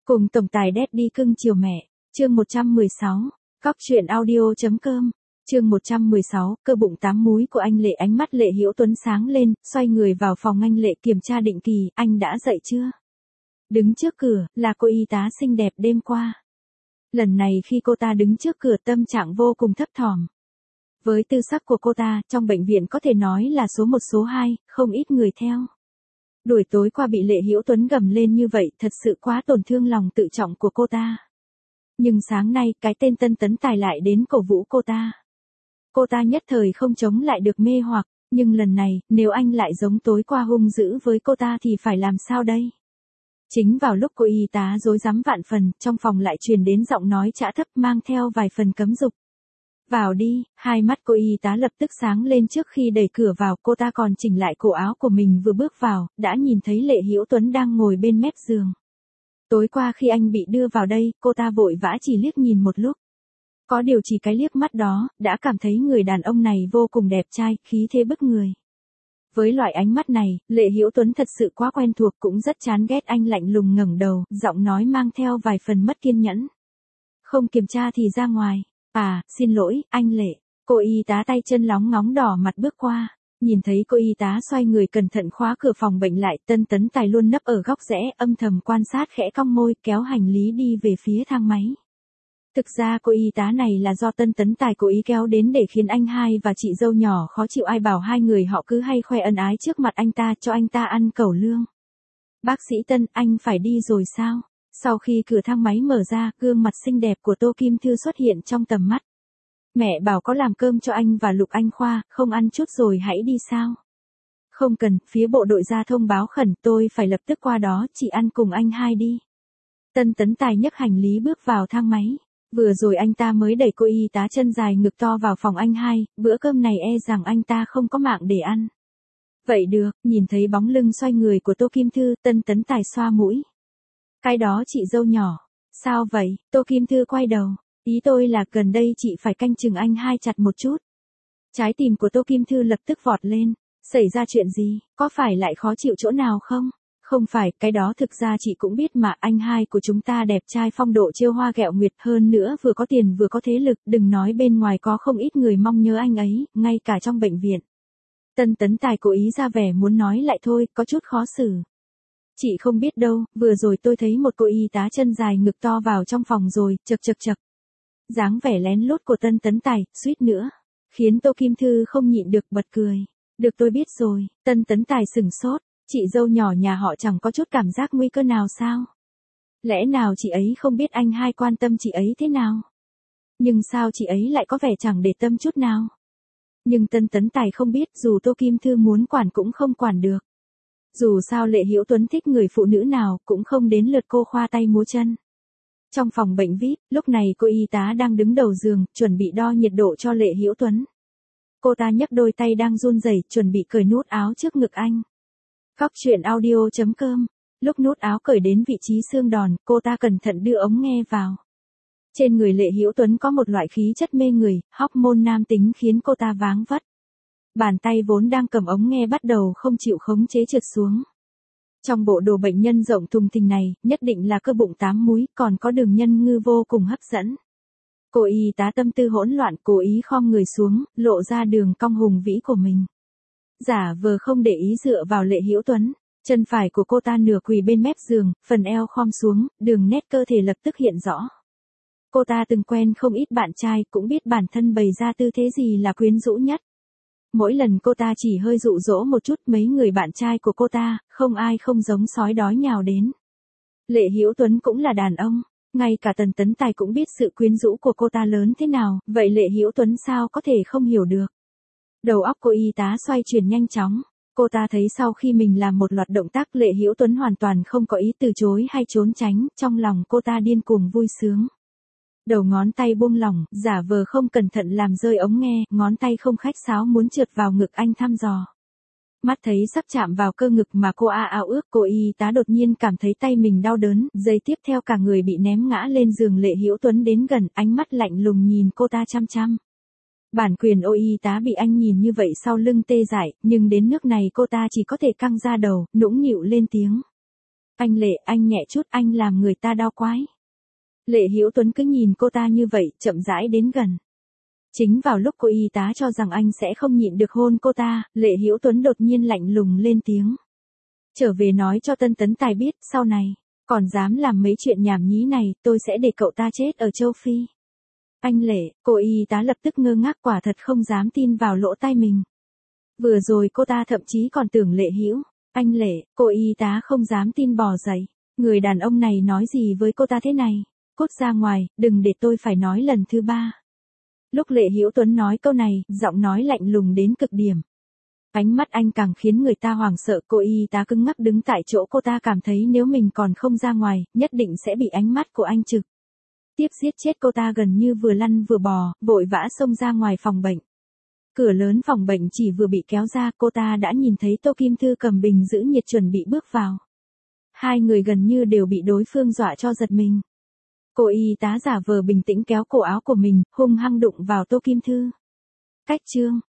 Cùng tổng tài Daddy cưng chiều mẹ, chương 116, Cóc truyện audio.com, chương 116, cơ bụng 8 múi của anh Lệ. Ánh mắt Lệ Hiểu Tuấn sáng lên, xoay người vào phòng anh Lệ kiểm tra định kỳ, anh đã dậy chưa? Đứng trước cửa, là cô y tá xinh đẹp đêm qua. Lần này khi cô ta đứng trước cửa tâm trạng vô cùng thấp thỏm. Với tư sắc của cô ta, trong bệnh viện có thể nói là số 1 số 2, không ít người theo. Buổi tối qua bị Lệ Hiểu Tuấn gầm lên như vậy thật sự quá tổn thương lòng tự trọng của cô ta. Nhưng sáng nay cái tên Tân Tấn Tài lại đến cổ vũ cô ta. Cô ta nhất thời không chống lại được mê hoặc, nhưng lần này, nếu anh lại giống tối qua hung dữ với cô ta thì phải làm sao đây? Chính vào lúc cô y tá rối rắm vạn phần, trong phòng lại truyền đến giọng nói chã thấp mang theo vài phần cấm dục. Vào đi, hai mắt cô y tá lập tức sáng lên trước khi đẩy cửa vào, cô ta còn chỉnh lại cổ áo của mình vừa bước vào, đã nhìn thấy Lệ Hiểu Tuấn đang ngồi bên mép giường. Tối qua khi anh bị đưa vào đây, cô ta vội vã chỉ liếc nhìn một lúc. Có điều chỉ cái liếc mắt đó, đã cảm thấy người đàn ông này vô cùng đẹp trai, khí thế bức người. Với loại ánh mắt này, Lệ Hiểu Tuấn thật sự quá quen thuộc, cũng rất chán ghét anh lạnh lùng ngẩng đầu, giọng nói mang theo vài phần mất kiên nhẫn. Không kiểm tra thì ra ngoài. À, xin lỗi, anh Lệ. Cô y tá tay chân lóng ngóng đỏ mặt bước qua. Nhìn thấy cô y tá xoay người cẩn thận khóa cửa phòng bệnh lại, Tân Tấn Tài luôn nấp ở góc rẽ, âm thầm quan sát khẽ cong môi, kéo hành lý đi về phía thang máy. Thực ra cô y tá này là do Tân Tấn Tài cố ý kéo đến để khiến anh hai và chị dâu nhỏ khó chịu, ai bảo hai người họ cứ hay khoe ân ái trước mặt anh ta, cho anh ta ăn cẩu lương. Bác sĩ Tân, anh phải đi rồi sao? Sau khi cửa thang máy mở ra, gương mặt xinh đẹp của Tô Kim Thư xuất hiện trong tầm mắt. Mẹ bảo có làm cơm cho anh và Lục Anh Khoa, không ăn chút rồi hãy đi sao? Không cần, phía bộ đội ra thông báo khẩn, tôi phải lập tức qua đó, chị ăn cùng anh hai đi. Tân Tấn Tài nhấc hành lý bước vào thang máy. Vừa rồi anh ta mới đẩy cô y tá chân dài ngực to vào phòng anh hai, bữa cơm này e rằng anh ta không có mạng để ăn. Vậy được, nhìn thấy bóng lưng xoay người của Tô Kim Thư, Tân Tấn Tài xoa mũi. Cái đó chị dâu nhỏ. Sao vậy? Tô Kim Thư quay đầu. Ý tôi là gần đây chị phải canh chừng anh hai chặt một chút. Trái tim của Tô Kim Thư lập tức vọt lên. Xảy ra chuyện gì? Có phải lại khó chịu chỗ nào không? Không phải, cái đó thực ra chị cũng biết mà, anh hai của chúng ta đẹp trai phong độ trêu hoa ghẹo nguyệt, hơn nữa vừa có tiền vừa có thế lực, đừng nói bên ngoài có không ít người mong nhớ anh ấy, ngay cả trong bệnh viện. Tân Tấn Tài cố ý ra vẻ muốn nói lại thôi, có chút khó xử. Chị không biết đâu, vừa rồi tôi thấy một cô y tá chân dài ngực to vào trong phòng rồi, chật. Dáng vẻ lén lút của Tân Tấn Tài, suýt nữa khiến Tô Kim Thư không nhịn được bật cười. Được, tôi biết rồi. Tân Tấn Tài sửng sốt. Chị dâu nhỏ nhà họ chẳng có chút cảm giác nguy cơ nào sao? Lẽ nào chị ấy không biết anh hai quan tâm chị ấy thế nào? Nhưng sao chị ấy lại có vẻ chẳng để tâm chút nào? Nhưng Tân Tấn Tài không biết, dù Tô Kim Thư muốn quản cũng không quản được. Dù sao Lệ Hiểu Tuấn thích người phụ nữ nào, cũng không đến lượt cô khoa tay múa chân. Trong phòng bệnh VIP, lúc này cô y tá đang đứng đầu giường, chuẩn bị đo nhiệt độ cho Lệ Hiểu Tuấn. Cô ta nhấc đôi tay đang run rẩy, chuẩn bị cởi nút áo trước ngực anh. Cóc truyện audio.com, lúc nút áo cởi đến vị trí xương đòn, cô ta cẩn thận đưa ống nghe vào. Trên người Lệ Hiểu Tuấn có một loại khí chất mê người, hormone nam tính khiến cô ta váng vất. Bàn tay vốn đang cầm ống nghe bắt đầu không chịu khống chế trượt xuống. Trong bộ đồ bệnh nhân rộng thùng thình này, nhất định là cơ bụng 8 múi, còn có đường nhân ngư vô cùng hấp dẫn. Cô y tá tâm tư hỗn loạn, cố ý khom người xuống, lộ ra đường cong hùng vĩ của mình. Giả vờ không để ý dựa vào Lệ Hiểu Tuấn, chân phải của cô ta nửa quỳ bên mép giường, phần eo khom xuống, đường nét cơ thể lập tức hiện rõ. Cô ta từng quen không ít bạn trai, cũng biết bản thân bày ra tư thế gì là quyến rũ nhất. Mỗi lần cô ta chỉ hơi dụ dỗ một chút, mấy người bạn trai của cô ta, không ai không giống sói đói nhào đến. Lệ Hiểu Tuấn cũng là đàn ông, ngay cả Tân Tấn Tài cũng biết sự quyến rũ của cô ta lớn thế nào, vậy Lệ Hiểu Tuấn sao có thể không hiểu được. Đầu óc cô y tá xoay chuyển nhanh chóng, cô ta thấy sau khi mình làm một loạt động tác Lệ Hiểu Tuấn hoàn toàn không có ý từ chối hay trốn tránh, trong lòng cô ta điên cuồng vui sướng. Đầu ngón tay buông lỏng, giả vờ không cẩn thận làm rơi ống nghe, ngón tay không khách sáo muốn trượt vào ngực anh thăm dò. Mắt thấy sắp chạm vào cơ ngực mà cô ao ước, cô y tá đột nhiên cảm thấy tay mình đau đớn, giây tiếp theo cả người bị ném ngã lên giường. Lệ Hiểu Tuấn đến gần, ánh mắt lạnh lùng nhìn cô ta chăm chăm. Bản quyền ô y tá bị anh nhìn như vậy sau lưng tê dại, nhưng đến nước này cô ta chỉ có thể căng ra đầu, nũng nịu lên tiếng. Anh Lệ, anh nhẹ chút, anh làm người ta đau quái. Lệ Hữu Tuấn cứ nhìn cô ta như vậy, chậm rãi đến gần. Chính vào lúc cô y tá cho rằng anh sẽ không nhịn được hôn cô ta, Lệ Hữu Tuấn đột nhiên lạnh lùng lên tiếng. Trở về nói cho Tân Tấn Tài biết, sau này, còn dám làm mấy chuyện nhảm nhí này, tôi sẽ để cậu ta chết ở châu Phi. Anh Lệ, cô y tá lập tức ngơ ngác, quả thật không dám tin vào lỗ tai mình. Vừa rồi cô ta thậm chí còn tưởng Lệ Hữu. Anh Lệ, cô y tá không dám tin bò dậy. Người đàn ông này nói gì với cô ta thế này? Cút ra ngoài, đừng để tôi phải nói lần thứ 3. Lúc Lệ Hữu Tuấn nói câu này, giọng nói lạnh lùng đến cực điểm. Ánh mắt anh càng khiến người ta hoảng sợ, cô y tá cứng ngắc đứng tại chỗ, cô ta cảm thấy nếu mình còn không ra ngoài, nhất định sẽ bị ánh mắt của anh trực tiếp giết chết. Cô ta gần như vừa lăn vừa bò, vội vã xông ra ngoài phòng bệnh. Cửa lớn phòng bệnh chỉ vừa bị kéo ra, cô ta đã nhìn thấy Tô Kim Thư cầm bình giữ nhiệt chuẩn bị bước vào. Hai người gần như đều bị đối phương dọa cho giật mình. Cô y tá giả vờ bình tĩnh kéo cổ áo của mình, hung hăng đụng vào Tô Kim Thư. Cách chương